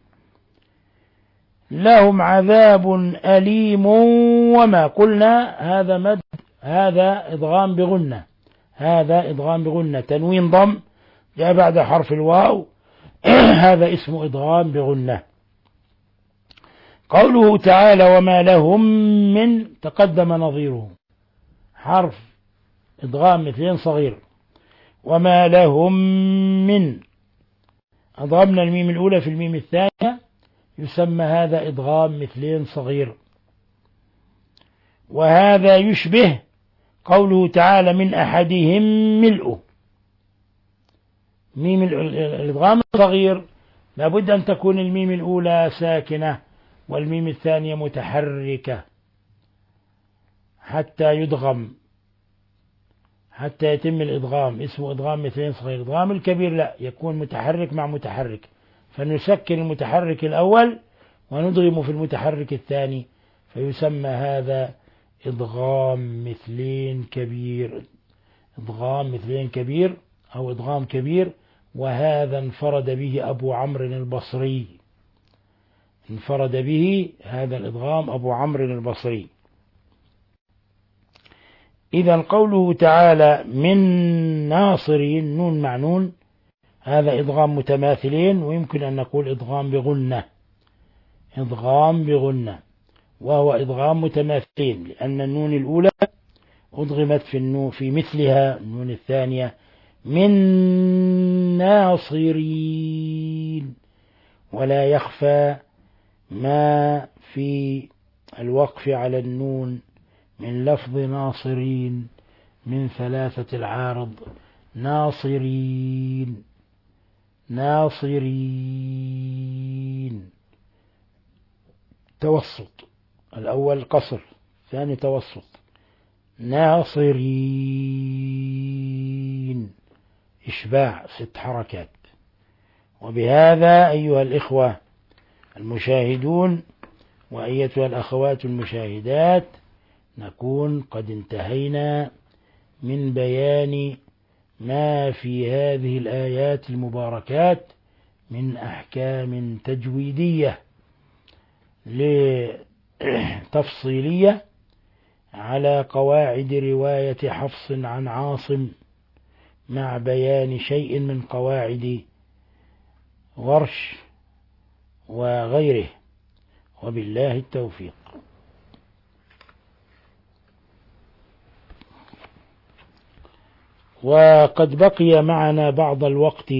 لهم عذاب أليم وما، قلنا هذا مد، هذا إدغام بغنة، هذا إدغام بغنة تنوين ضم جاء بعد حرف الواو هذا اسمه إدغام بغنة. قوله تعالى وما لهم من تقدم نظيره حرف إدغام مثلين صغير. وما لهم من، أضغمنا الميم الأولى في الميم الثانية، يسمى هذا إدغام مثلين صغير. وهذا يشبه قوله تعالى من أحدهم ملؤه، ميم الإدغام الصغير لابد أن تكون الميم الأولى ساكنة والميم الثانية متحركة حتى يدغم، حتى يتم الإدغام، اسمه إدغام مثلين صغير. إدغام الكبير لا، يكون متحرك مع متحرك، فنسكن المتحرك الأول وندغم في المتحرك الثاني، فيسمى هذا إدغام مثلين كبير، إدغام مثلين كبير أو إدغام كبير. وهذا انفرد به أبو عمرو البصري، انفرد به هذا الإدغام أبو عمرو البصري. إذا قوله تعالى من ناصرين نون مع نون، هذا إدغام متماثلين، ويمكن أن نقول إدغام بغنة، إدغام بغنة، وهو إدغام متماثلين لأن النون الأولى أدغمت في النون في مثلها النون الثانية من ناصرين. ولا يخفى ما في الوقف على النون من لفظ ناصرين من ثلاثة العارض، ناصرين ناصرين، توسط، الأول قصر ثاني توسط، ناصرين إشباع ست حركات. وبهذا أيها الإخوة المشاهدون وأيتها الأخوات المشاهدات، نكون قد انتهينا من بيان ما في هذه الآيات المباركات من أحكام تجويدية تفصيلية على قواعد رواية حفص عن عاصم، مع بيان شيء من قواعد ورش وغيره، وبالله التوفيق. وقد بقي معنا بعض الوقت،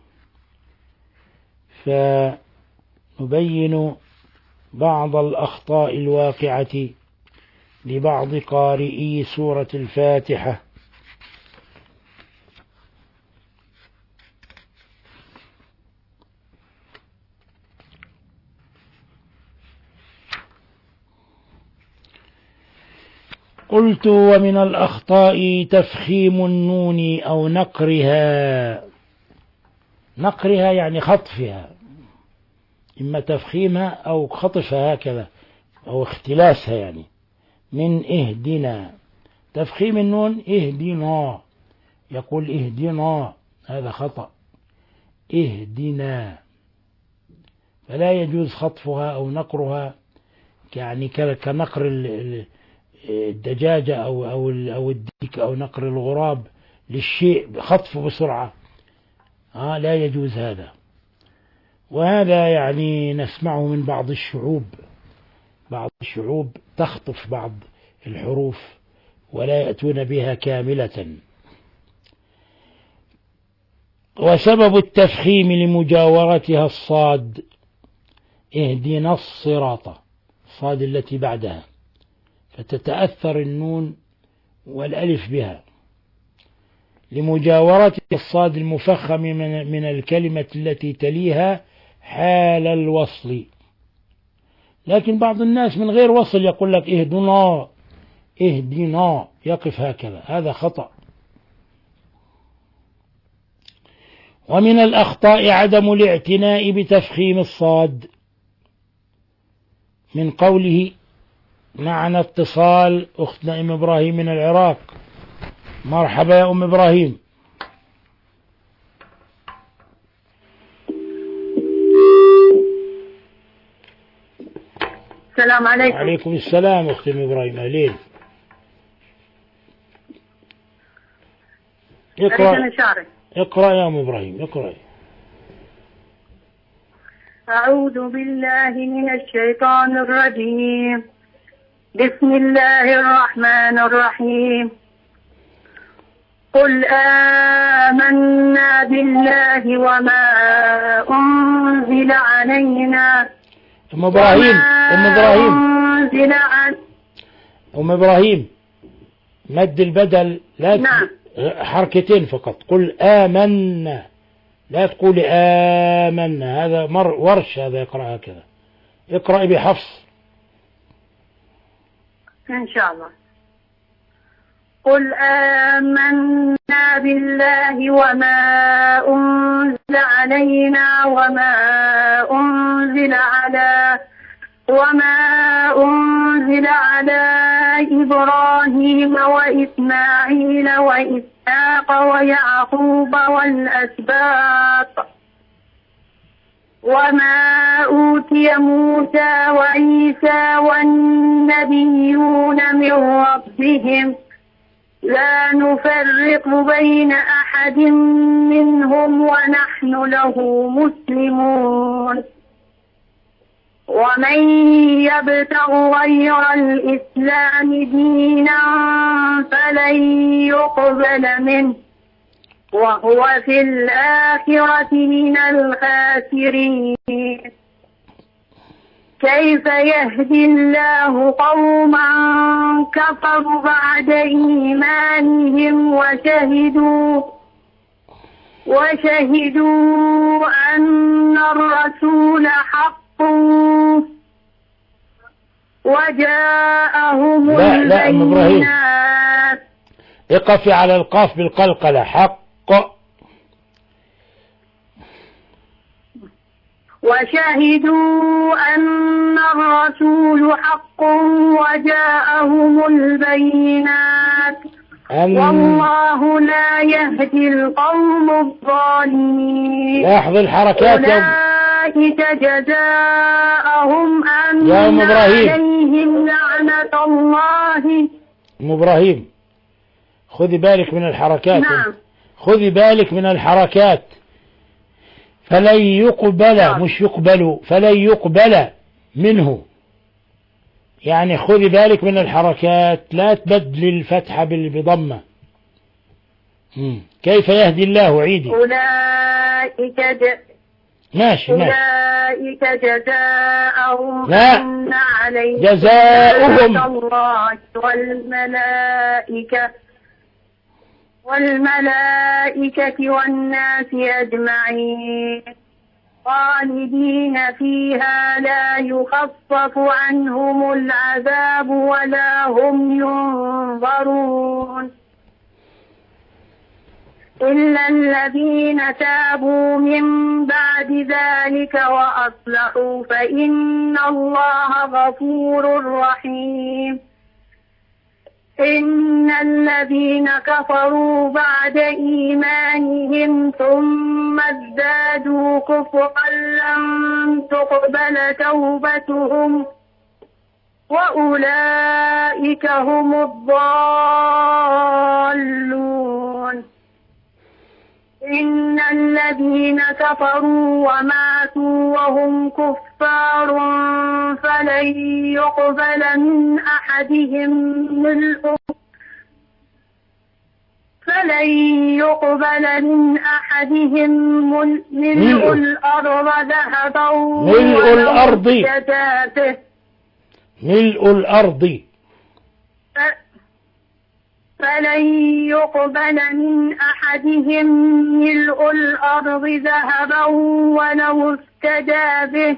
فنبين بعض الأخطاء الواقعة لبعض قارئي سورة الفاتحة. قلت: ومن الأخطاء تفخيم النون أو نقرها. نقرها يعني خطفها، إما تفخيمها أو خطفها هكذا، أو اختلاسها، يعني من اهدنا. تفخيم النون اهدنا، يقول اهدنا، هذا خطأ، اهدنا، فلا يجوز خطفها أو نقرها، يعني كنقر الدجاجة أو أو أو الديك أو نقر الغراب للشيء خطفه بسرعة، آه لا يجوز هذا. وهذا يعني نسمعه من بعض الشعوب، بعض الشعوب تخطف بعض الحروف ولا يأتون بها كاملة. وسبب التفخيم لمجاورتها الصاد، اهدنا الصراط، الصاد التي بعدها، فتتأثر النون والألف بها، لمجاورة الصاد المفخم من, من الكلمة التي تليها حال الوصل. لكن بعض الناس من غير وصل يقول لك اهدنا اهدنا، يقف هكذا، هذا خطأ. ومن الأخطاء عدم الاعتناء بتفخيم الصاد، من قوله معنا اتصال أختنا أم إبراهيم من العراق. مرحبا يا أم إبراهيم. السلام عليكم. وعليكم السلام أختي أم إبراهيم، أهلين. اقرأ اقرأ يا أم إبراهيم، اقرأ. أعوذ بالله من الشيطان الرجيم، بسم الله الرحمن الرحيم. قل آمنا بالله وما أنزل علينا. أم إبراهيم أم إبراهيم أنزل عن أم إبراهيم مد البدل لا نعم. حركتين فقط. قل آمنا، لا تقول آمنا، هذا مر ورش، هذا يقرأ هكذا. اقرأ بحفص إن شاء الله. قل آمنا بالله وما أنزل علينا وما أنزل على وما أنزل على إبراهيم وإسماعيل وإسحاق ويعقوب والأسباط وما أوتي موسى وعيسى والنبيون من ربهم لا نفرق بين أحد منهم ونحن له مسلمون. ومن يبتغ غير الإسلام دينا فلن يقبل منه وهو في الآخرة من الخاسرين. كيف يهدي الله قوما كفروا بعد إيمانهم وشهدوا وشهدوا أن الرسول حق وجاءهم البينات. اقفي على القاف بالقلقلة. حق وشهدوا أن الرسول حق وجاءهم البينات والله لا يهدي القوم الظالمين. لاحظ الحركات. أولئك جزاءهم أن يا أم إبراهيم عليهم لعنة الله. أم إبراهيم خذي بالك من الحركات. نعم. خذي بالك من الحركات. فلن يقبل نعم. مش يقبل، فلن يقبل منه، يعني خذي بالك من الحركات، لا تبدل الفتحة بضمة. كيف يهدي الله؟ عيدي. أولئك ج... ماشي ماشي. أولئك جزاءهم لا أن عليهم جزاؤهم الله والملائكة والملائكة والناس أجمعين خالدين فيها لا يخفف عنهم العذاب ولا هم ينظرون إلا الذين تابوا من بعد ذلك وأصلحوا فإن الله غفور رحيم. إن الذين كفروا بعد إيمانهم ثم ازدادوا كفرا لن تقبل توبتهم وأولئك هم الضالون. إن الذين كفروا وماتوا وهم كفار فلن يقبل من أحدهم ملء فلن يقبل من أحدهم ملء الأرض ذهبا ملء الأرض ملء الأرض فلن يقبل من أحدهم ملء الأرض ذهبا ولو افتدى به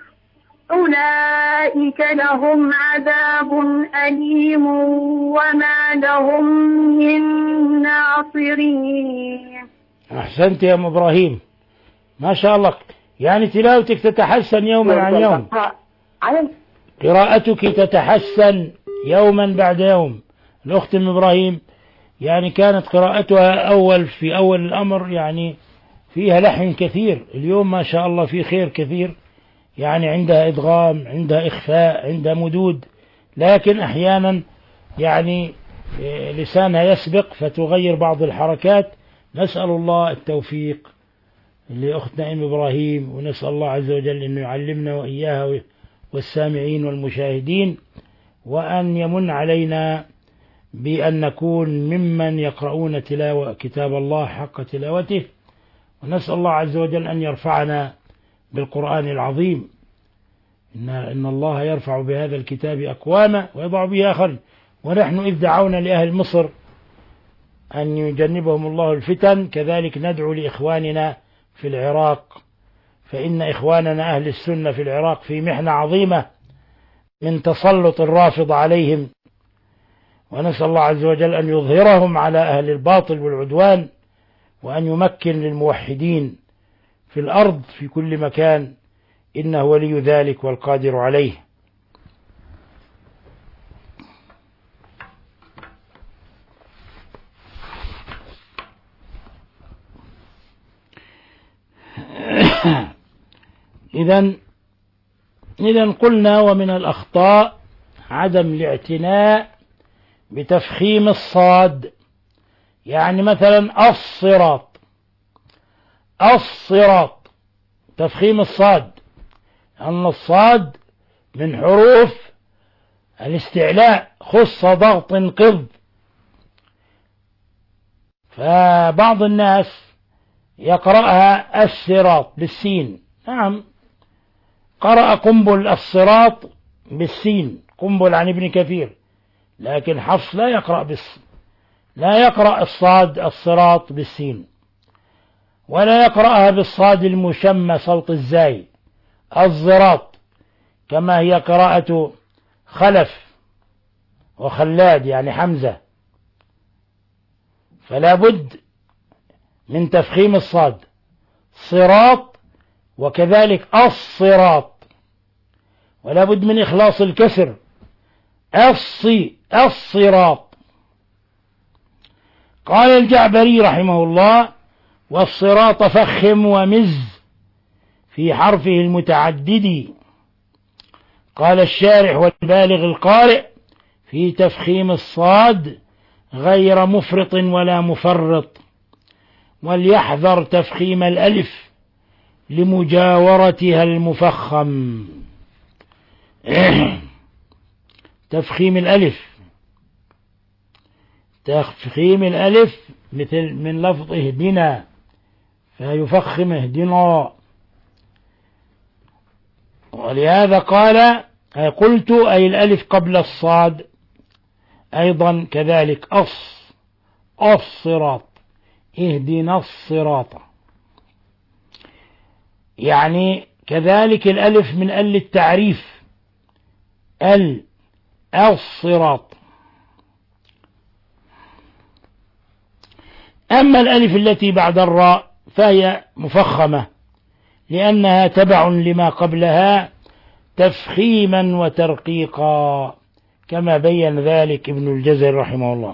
أولئك لهم عذاب أليم وما لهم من ناصرين. أحسنت يا أم إبراهيم، ما شاء الله، يعني تلاوتك تتحسن يوما عن يوم، قراءتك تتحسن يوما بعد يوم. الأخت أم إبراهيم يعني كانت قراءتها أول في أول الأمر يعني فيها لحن كثير، اليوم ما شاء الله في خير كثير، يعني عندها إدغام، عندها إخفاء، عندها مدود، لكن أحيانا يعني لسانها يسبق فتغير بعض الحركات. نسأل الله التوفيق لأختنا أم إبراهيم، ونسأل الله عز وجل أنه يعلمنا وإياها والسامعين والمشاهدين، وأن يمن علينا بأن نكون ممن يقرؤون تلاوة كتاب الله حق تلاوته، ونسأل الله عز وجل أن يرفعنا بالقرآن العظيم. إن, إن الله يرفع بهذا الكتاب أقواما ويضع به آخر، ونحن إذ دعونا لأهل مصر أن يجنبهم الله الفتن كذلك ندعو لإخواننا في العراق، فإن إخواننا أهل السنة في العراق في محنة عظيمة من تسلط الرافض عليهم، ونسأل الله عز وجل أن يظهرهم على أهل الباطل والعدوان، وأن يمكن للموحدين في الأرض في كل مكان، إنه ولي ذلك والقادر عليه. إذن إذن قلنا ومن الأخطاء عدم الاعتناء بتفخيم الصاد، يعني مثلا الصراط، الصراط تفخيم الصاد، أن الصاد من حروف الاستعلاء، خص ضغط قض، فبعض الناس يقرأها الصراط بالسين. نعم، قرأ قنبل الصراط بالسين، قنبل عن ابن كثير، لكن حفص لا يقرأ بس لا يقرأ الصاد الصراط بالسين، ولا يقرأها بالصاد المشمى صوت الزاي الزراط، كما هي قراءة خلف وخلاد يعني حمزة. فلا بد من تفخيم الصاد، صراط وكذلك الصراط، ولا بد من إخلاص الكسر، الصي الصراط. قال الجعبري رحمه الله: والصراط فخم ومز في حرفه المتعدد. قال الشارح والبالغ القارئ في تفخيم الصاد: غير مفرط ولا مفرط، وليحذر تفخيم الألف لمجاورتها المفخم. تفخيم الألف تفخيم الألف مثل من لفظ اهدنا، فيفخم اهدنا. ولهذا قال قلت أي الألف قبل الصاد. أيضا كذلك أص الصراط، اهدنا الصراط، يعني كذلك الألف من ال التعريف، ال الصراط. أما الألف التي بعد الراء فهي مفخمة لأنها تبع لما قبلها تفخيما وترقيقا، كما بين ذلك ابن الجزر رحمه الله.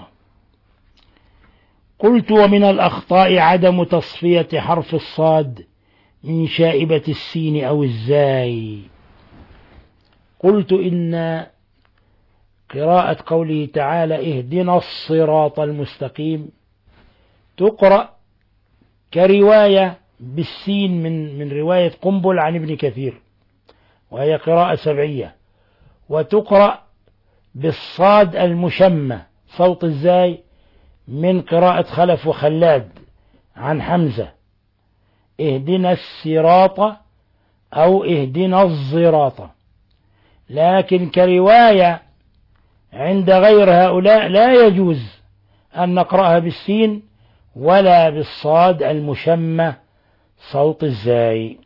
قلت: ومن الأخطاء عدم تصفية حرف الصاد من شائبة السين أو الزاي. قلت: إن قراءة قوله تعالى اهدنا الصراط المستقيم تقرأ كرواية بالسين من من رواية قنبل عن ابن كثير، وهي قراءة سبعية، وتقرأ بالصاد المشمة صوت الزاي من قراءة خلف وخلاد عن حمزة، اهدنا الصراط أو اهدنا الزراط. لكن كرواية عند غير هؤلاء لا يجوز أن نقرأها بالسين ولا بالصاد المشمة صوت الزاي.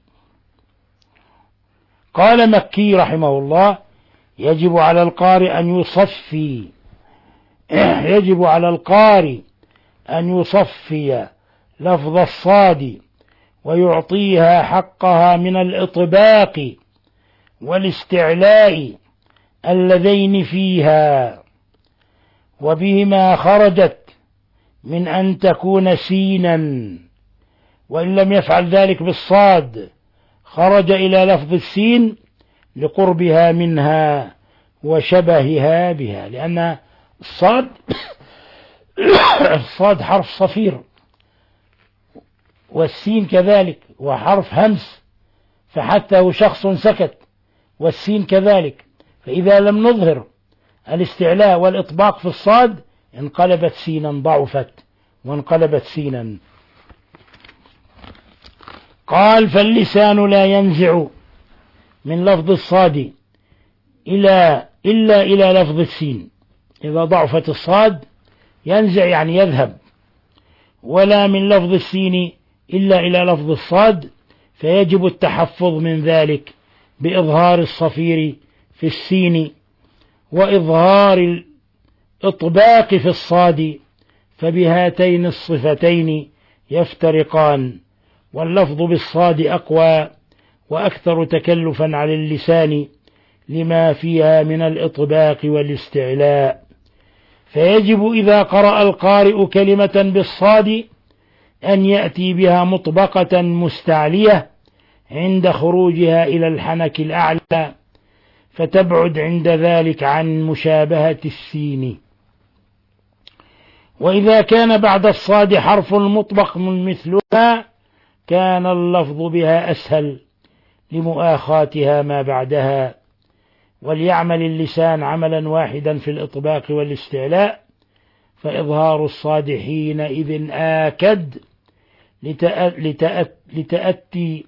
قال مكي رحمه الله: يجب على القارئ أن يصفي يجب على القارئ أن يصفي لفظ الصاد ويعطيها حقها من الإطباق والاستعلاء اللذين فيها، وبهما خرجت من أن تكون سينا، وإن لم يفعل ذلك بالصاد خرج إلى لفظ السين لقربها منها وشبهها بها، لأن الصاد الصاد حرف صفير، والسين كذلك وحرف همس، فحتى هو شخص سكت، والسين كذلك، فإذا لم نظهر الاستعلاء والإطباق في الصاد انقلبت سينا، ضعفت وانقلبت سينا. قال: فاللسان لا ينزع من لفظ الصاد إلى إلا إلى لفظ السين، إذا ضعفت الصاد ينزع يعني يذهب، ولا من لفظ السين إلا إلى لفظ الصاد، فيجب التحفظ من ذلك بإظهار الصفير في السين وإظهار الإطباق في الصاد، فبهاتين الصفتين يفترقان، واللفظ بالصاد أقوى وأكثر تكلفا على اللسان لما فيها من الإطباق والاستعلاء. فيجب إذا قرأ القارئ كلمة بالصاد أن يأتي بها مطبقة مستعلية عند خروجها إلى الحنك الأعلى، فتبعد عند ذلك عن مشابهة السين. وإذا كان بعد الصاد حرف مطبق مثلها كان اللفظ بها أسهل لمؤاخاتها ما بعدها. وليعمل اللسان عملا واحدا في الإطباق والاستعلاء، فإظهار الصاد حينئذ آكد لتأتي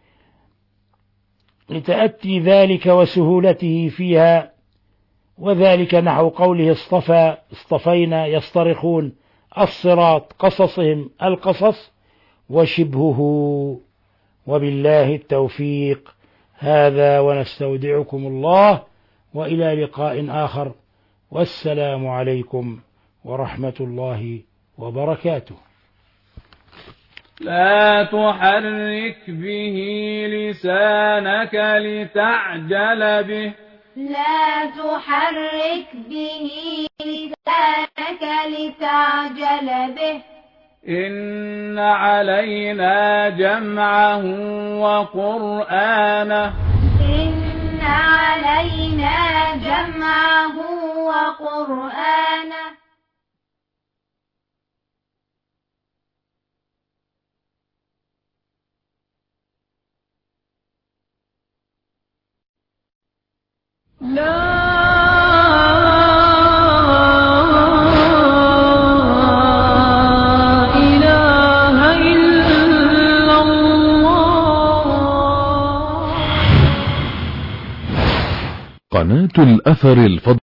لتأتي ذلك وسهولته فيها، وذلك نحو قوله اصطفى اصطفينا يصطرخون الصراط قصصهم القصص وشبهه. وبالله التوفيق. هذا ونستودعكم الله، وإلى لقاء آخر، والسلام عليكم ورحمة الله وبركاته. لا تحرك به لسانك لتعجل به لا تحرك به لسانك لتعجل به إن علينا جمعه وقرآنه إن علينا جمعه وقرآنه لا إله إلا الله. قناة الأثر الفضائي.